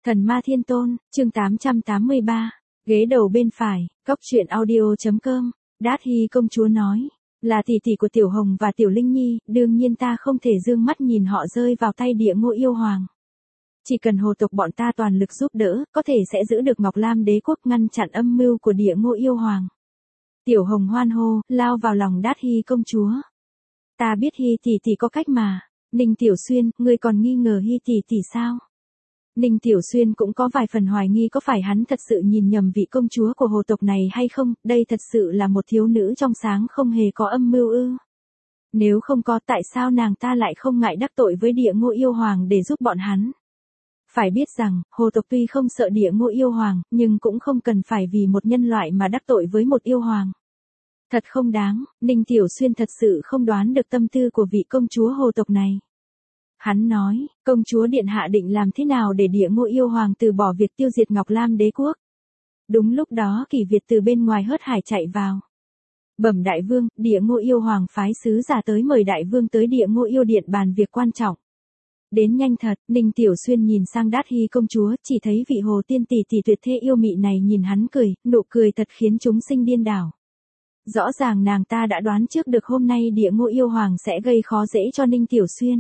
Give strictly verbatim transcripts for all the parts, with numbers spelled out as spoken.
Thần ma thiên tôn, chương tám trăm tám mươi ba, ghế đầu bên phải, cốc truyện audio.com, Đát Hy công chúa nói, là tỷ tỷ của Tiểu Hồng và Tiểu Linh Nhi, đương nhiên ta không thể dương mắt nhìn họ rơi vào tay Địa Ngô yêu hoàng. Chỉ cần hồ tộc bọn ta toàn lực giúp đỡ, có thể sẽ giữ được Ngọc Lam đế quốc, ngăn chặn âm mưu của Địa Ngô yêu hoàng. Tiểu Hồng hoan hô, lao vào lòng Đát Hy công chúa. Ta biết Hy tỷ tỷ có cách mà. Ninh Tiểu Xuyên, ngươi còn nghi ngờ Hy tỷ tỷ sao? Ninh Tiểu Xuyên cũng có vài phần hoài nghi có phải hắn thật sự nhìn nhầm vị công chúa của hồ tộc này hay không, đây thật sự là một thiếu nữ trong sáng không hề có âm mưu ư. Nếu không có, tại sao nàng ta lại không ngại đắc tội với Địa Ngô yêu hoàng để giúp bọn hắn? Phải biết rằng, hồ tộc tuy không sợ Địa Ngô yêu hoàng, nhưng cũng không cần phải vì một nhân loại mà đắc tội với một yêu hoàng. Thật không đáng, Ninh Tiểu Xuyên thật sự không đoán được tâm tư của vị công chúa hồ tộc này. Hắn nói, công chúa điện hạ định làm thế nào để Địa Ngô yêu hoàng từ bỏ việc tiêu diệt Ngọc Lam đế quốc. Đúng lúc đó Kỳ Việt từ bên ngoài hớt hải chạy vào. Bẩm đại vương, Địa Ngô yêu hoàng phái sứ giả tới mời đại vương tới Địa Ngô yêu điện bàn việc quan trọng. Đến nhanh thật, Ninh Tiểu Xuyên nhìn sang Đát Hy công chúa, chỉ thấy vị hồ tiên tỷ tỷ tuyệt thế yêu mị này nhìn hắn cười, nụ cười thật khiến chúng sinh điên đảo. Rõ ràng nàng ta đã đoán trước được hôm nay Địa Ngô yêu hoàng sẽ gây khó dễ cho Ninh Tiểu Xuyên.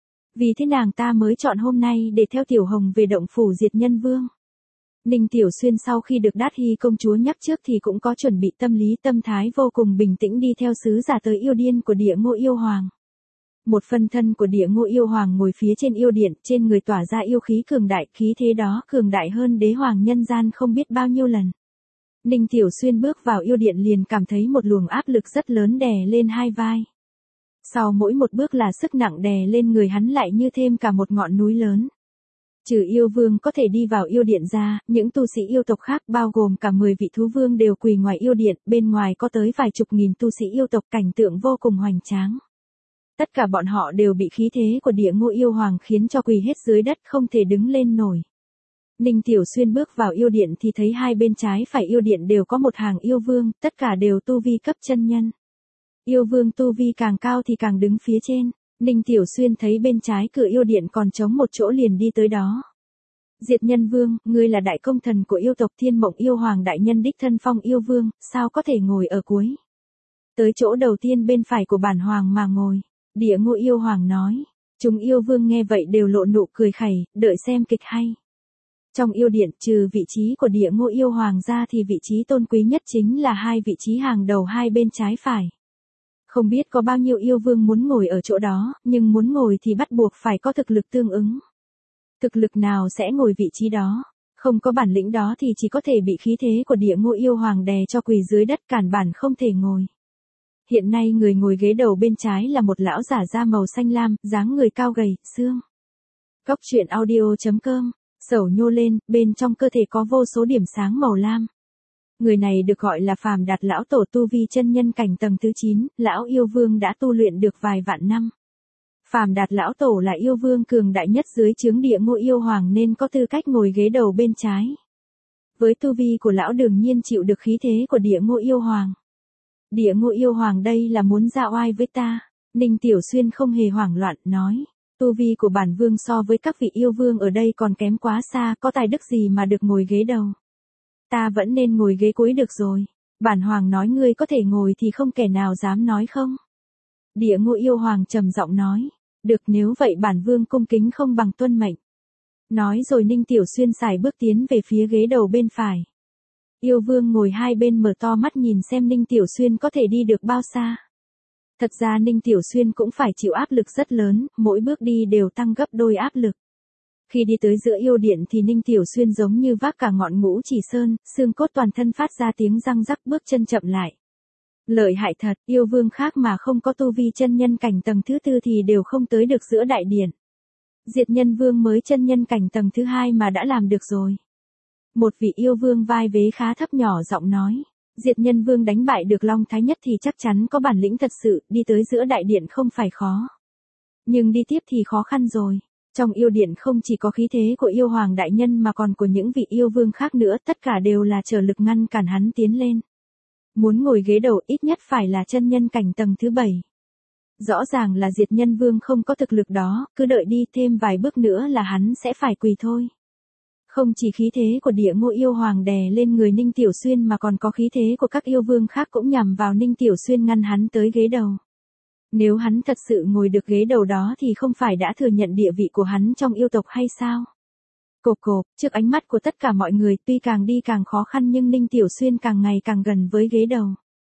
Vì thế nàng ta mới chọn hôm nay để theo Tiểu Hồng về động phủ diệt nhân vương. Ninh Tiểu Xuyên sau khi được Đát Hy công chúa nhắc trước thì cũng có chuẩn bị tâm lý, tâm thái vô cùng bình tĩnh đi theo sứ giả tới yêu điên của Địa Ngô yêu hoàng. Một phân thân của Địa Ngô yêu hoàng ngồi phía trên yêu điện, trên người tỏa ra yêu khí cường đại, khí thế đó cường đại hơn đế hoàng nhân gian không biết bao nhiêu lần. Ninh Tiểu Xuyên bước vào yêu điện liền cảm thấy một luồng áp lực rất lớn đè lên hai vai. Sau mỗi một bước là sức nặng đè lên người hắn lại như thêm cả một ngọn núi lớn. Trừ yêu vương có thể đi vào yêu điện ra, những tu sĩ yêu tộc khác bao gồm cả mười vị thú vương đều quỳ ngoài yêu điện, bên ngoài có tới vài chục nghìn tu sĩ yêu tộc, cảnh tượng vô cùng hoành tráng. Tất cả bọn họ đều bị khí thế của Địa Ngô yêu hoàng khiến cho quỳ hết dưới đất không thể đứng lên nổi. Ninh Tiểu Xuyên bước vào yêu điện thì thấy hai bên trái phải yêu điện đều có một hàng yêu vương, tất cả đều tu vi cấp chân nhân. Yêu vương tu vi càng cao thì càng đứng phía trên. Ninh Tiểu Xuyên thấy bên trái cửa yêu điện còn trống một chỗ liền đi tới đó. Diệt nhân vương, ngươi là đại công thần của yêu tộc Thiên Mộng yêu hoàng đại nhân đích thân phong yêu vương, sao có thể ngồi ở cuối? Tới chỗ đầu tiên bên phải của bản hoàng mà ngồi. Địa Ngô yêu hoàng nói. Chúng yêu vương nghe vậy đều lộ nụ cười khẩy, đợi xem kịch hay. Trong yêu điện, trừ vị trí của Địa Ngô yêu hoàng ra thì vị trí tôn quý nhất chính là hai vị trí hàng đầu hai bên trái phải. Không biết có bao nhiêu yêu vương muốn ngồi ở chỗ đó, nhưng muốn ngồi thì bắt buộc phải có thực lực tương ứng. Thực lực nào sẽ ngồi vị trí đó? Không có bản lĩnh đó thì chỉ có thể bị khí thế của Địa Ngô yêu hoàng đè cho quỳ dưới đất, cản bản không thể ngồi. Hiện nay người ngồi ghế đầu bên trái là một lão giả da màu xanh lam, dáng người cao gầy, xương. Cốc truyện audio.com, sầu nhô lên, bên trong cơ thể có vô số điểm sáng màu lam. Người này được gọi là Phàm Đạt lão tổ, tu vi chân nhân cảnh tầng thứ chín, lão yêu vương đã tu luyện được vài vạn năm. Phàm Đạt lão tổ là yêu vương cường đại nhất dưới trướng Địa Ngô yêu hoàng nên có tư cách ngồi ghế đầu bên trái. Với tu vi của lão đương nhiên chịu được khí thế của Địa Ngô yêu hoàng. Địa Ngô yêu hoàng đây là muốn ra oai với ta. Ninh Tiểu Xuyên không hề hoảng loạn, nói. Tu vi của bản vương so với các vị yêu vương ở đây còn kém quá xa, có tài đức gì mà được ngồi ghế đầu. Ta vẫn nên ngồi ghế cuối được rồi. Bản hoàng nói ngươi có thể ngồi thì không kẻ nào dám nói không. Địa Ngô yêu hoàng trầm giọng nói. Được, nếu vậy bản vương cung kính không bằng tuân mệnh. Nói rồi Ninh Tiểu Xuyên sải bước tiến về phía ghế đầu bên phải. Yêu vương ngồi hai bên mở to mắt nhìn xem Ninh Tiểu Xuyên có thể đi được bao xa. Thật ra Ninh Tiểu Xuyên cũng phải chịu áp lực rất lớn, mỗi bước đi đều tăng gấp đôi áp lực. Khi đi tới giữa yêu điện thì Ninh Tiểu Xuyên giống như vác cả ngọn ngũ chỉ sơn, xương cốt toàn thân phát ra tiếng răng rắc, bước chân chậm lại. Lợi hại thật, yêu vương khác mà không có tu vi chân nhân cảnh tầng thứ tư thì đều không tới được giữa đại điện. Diệt nhân vương mới chân nhân cảnh tầng thứ hai mà đã làm được rồi. Một vị yêu vương vai vế khá thấp nhỏ giọng nói. Diệt nhân vương đánh bại được Long Thái Nhất thì chắc chắn có bản lĩnh thật sự, đi tới giữa đại điện không phải khó. Nhưng đi tiếp thì khó khăn rồi. Trong yêu điện không chỉ có khí thế của yêu hoàng đại nhân mà còn của những vị yêu vương khác nữa, tất cả đều là trở lực ngăn cản hắn tiến lên. Muốn ngồi ghế đầu ít nhất phải là chân nhân cảnh tầng thứ bảy. Rõ ràng là Diệt nhân vương không có thực lực đó, cứ đợi đi thêm vài bước nữa là hắn sẽ phải quỳ thôi. Không chỉ khí thế của Địa Ngô Yêu Hoàng đè lên người Ninh Tiểu Xuyên mà còn có khí thế của các yêu vương khác cũng nhằm vào Ninh Tiểu Xuyên ngăn hắn tới ghế đầu. Nếu hắn thật sự ngồi được ghế đầu đó thì không phải đã thừa nhận địa vị của hắn trong yêu tộc hay sao? Cộp cộp, trước ánh mắt của tất cả mọi người tuy càng đi càng khó khăn nhưng Ninh Tiểu Xuyên càng ngày càng gần với ghế đầu.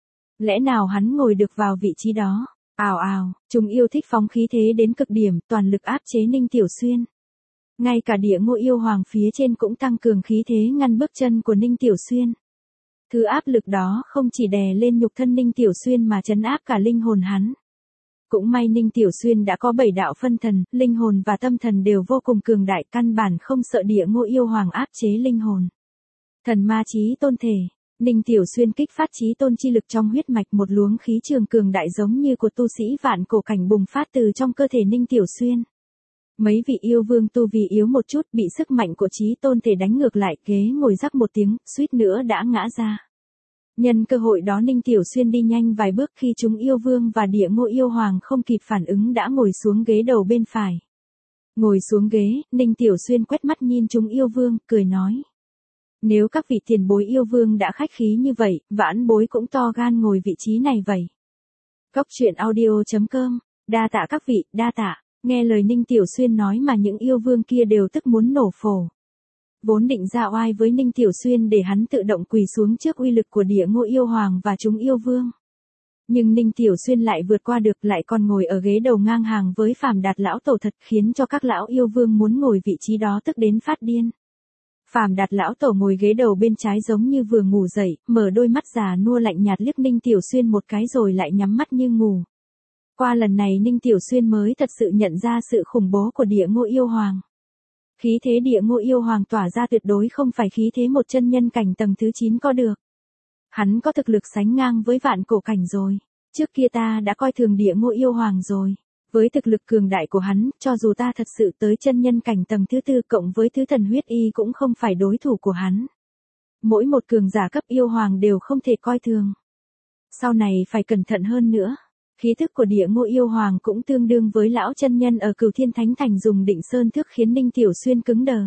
Lẽ nào hắn ngồi được vào vị trí đó? Ào ào, chúng yêu thích phóng khí thế đến cực điểm, toàn lực áp chế Ninh Tiểu Xuyên. Ngay cả Địa Ngô Yêu Hoàng phía trên cũng tăng cường khí thế ngăn bước chân của Ninh Tiểu Xuyên. Thứ áp lực đó không chỉ đè lên nhục thân Ninh Tiểu Xuyên mà trấn áp cả linh hồn hắn. Cũng may Ninh Tiểu Xuyên đã có bảy đạo phân thần, linh hồn và tâm thần đều vô cùng cường đại, căn bản không sợ Địa Ngô Yêu Hoàng áp chế linh hồn. Thần ma chí tôn thể, Ninh Tiểu Xuyên kích phát chí tôn chi lực trong huyết mạch, một luồng khí trường cường đại giống như của tu sĩ vạn cổ cảnh bùng phát từ trong cơ thể Ninh Tiểu Xuyên. Mấy vị yêu vương tu vi yếu một chút bị sức mạnh của chí tôn thể đánh ngược lại, ghế ngồi rắc một tiếng, suýt nữa đã ngã ra. Nhân cơ hội đó Ninh Tiểu Xuyên đi nhanh vài bước, khi chúng yêu vương và Địa Ngô Yêu Hoàng không kịp phản ứng đã ngồi xuống ghế đầu bên phải. Ngồi xuống ghế, Ninh Tiểu Xuyên quét mắt nhìn chúng yêu vương, cười nói. Nếu các vị tiền bối yêu vương đã khách khí như vậy, vãn bối cũng to gan ngồi vị trí này vậy. Cốc truyện audio chấm com, đa tạ các vị, đa tạ. Nghe lời Ninh Tiểu Xuyên nói mà những yêu vương kia đều tức muốn nổ phổi. Vốn định ra oai với Ninh Tiểu Xuyên để hắn tự động quỳ xuống trước uy lực của Địa Ngô Yêu Hoàng và chúng yêu vương. Nhưng Ninh Tiểu Xuyên lại vượt qua được, lại còn ngồi ở ghế đầu ngang hàng với Phàm Đạt lão tổ, thật khiến cho các lão yêu vương muốn ngồi vị trí đó tức đến phát điên. Phàm Đạt lão tổ ngồi ghế đầu bên trái giống như vừa ngủ dậy, mở đôi mắt già nua lạnh nhạt liếc Ninh Tiểu Xuyên một cái rồi lại nhắm mắt như ngủ. Qua lần này Ninh Tiểu Xuyên mới thật sự nhận ra sự khủng bố của Địa Ngô Yêu Hoàng. Khí thế Địa Ngô Yêu Hoàng tỏa ra tuyệt đối không phải khí thế một chân nhân cảnh tầng thứ chín có được. Hắn có thực lực sánh ngang với vạn cổ cảnh rồi. Trước kia ta đã coi thường Địa Ngô Yêu Hoàng rồi. Với thực lực cường đại của hắn, cho dù ta thật sự tới chân nhân cảnh tầng thứ tư cộng với thứ thần huyết y cũng không phải đối thủ của hắn. Mỗi một cường giả cấp yêu hoàng đều không thể coi thường. Sau này phải cẩn thận hơn nữa. Khí thức của Địa Ngô Yêu Hoàng cũng tương đương với lão chân nhân ở Cửu Thiên Thánh Thành dùng Định Sơn Thước khiến Ninh Tiểu Xuyên cứng đờ.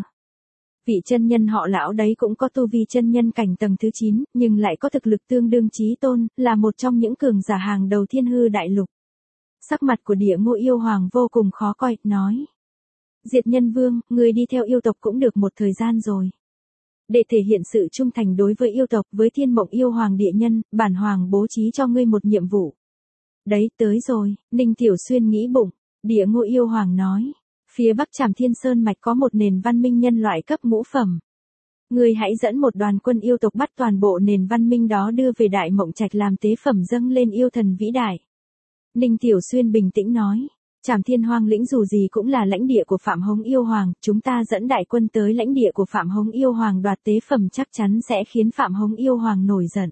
Vị chân nhân họ lão đấy cũng có tu vi chân nhân cảnh tầng thứ chín, nhưng lại có thực lực tương đương chí tôn, là một trong những cường giả hàng đầu Thiên Hư Đại Lục. Sắc mặt của Địa Ngô Yêu Hoàng vô cùng khó coi, nói. Diệt Nhân Vương, người đi theo yêu tộc cũng được một thời gian rồi. Để thể hiện sự trung thành đối với yêu tộc, với Thiên Mộng Yêu Hoàng Địa Nhân, bản hoàng bố trí cho ngươi một nhiệm vụ. Đấy, tới rồi, Ninh Tiểu Xuyên nghĩ bụng. Địa Ngô Yêu Hoàng nói. Phía Bắc Trảm Thiên Sơn Mạch có một nền văn minh nhân loại cấp ngũ phẩm. Ngươi hãy dẫn một đoàn quân yêu tộc bắt toàn bộ nền văn minh đó đưa về Đại Mộng Trạch làm tế phẩm dâng lên yêu thần vĩ đại. Ninh Tiểu Xuyên bình tĩnh nói. Trảm Thiên Hoang lĩnh dù gì cũng là lãnh địa của Phạm Hống Yêu Hoàng, chúng ta dẫn đại quân tới lãnh địa của Phạm Hống Yêu Hoàng đoạt tế phẩm chắc chắn sẽ khiến Phạm Hống Yêu Hoàng nổi giận.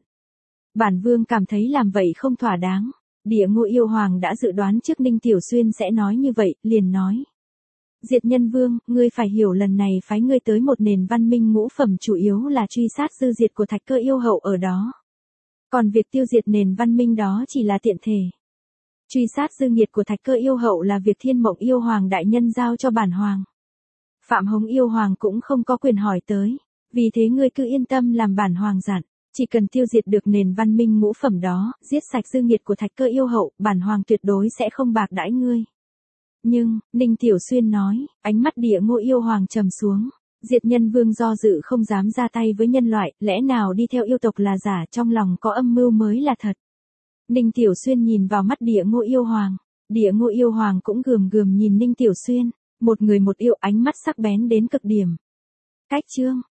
Bản vương cảm thấy làm vậy không thỏa đáng. Địa Ngô Yêu Hoàng đã dự đoán trước Ninh Tiểu Xuyên sẽ nói như vậy, liền nói. Diệt Nhân Vương, ngươi phải hiểu lần này phái ngươi tới một nền văn minh ngũ phẩm chủ yếu là truy sát dư diệt của Thạch Cơ Yêu Hậu ở đó. Còn việc tiêu diệt nền văn minh đó chỉ là tiện thể. Truy sát dư nghiệt của Thạch Cơ Yêu Hậu là việc Thiên Mộng Yêu Hoàng đại nhân giao cho bản hoàng. Phạm Hống Yêu Hoàng cũng không có quyền hỏi tới, vì thế ngươi cứ yên tâm làm bản hoàng dặn. Chỉ cần tiêu diệt được nền văn minh ngũ phẩm đó, giết sạch dư nghiệt của Thạch Cơ Yêu Hậu, bản hoàng tuyệt đối sẽ không bạc đãi ngươi. Nhưng, Ninh Tiểu Xuyên nói, ánh mắt Địa Ngô Yêu Hoàng trầm xuống. Diệt Nhân Vương do dự không dám ra tay với nhân loại, lẽ nào đi theo yêu tộc là giả, trong lòng có âm mưu mới là thật. Ninh Tiểu Xuyên nhìn vào mắt Địa Ngô Yêu Hoàng. Địa Ngô Yêu Hoàng cũng gườm gườm nhìn Ninh Tiểu Xuyên. Một người một yêu, ánh mắt sắc bén đến cực điểm. Cách chương.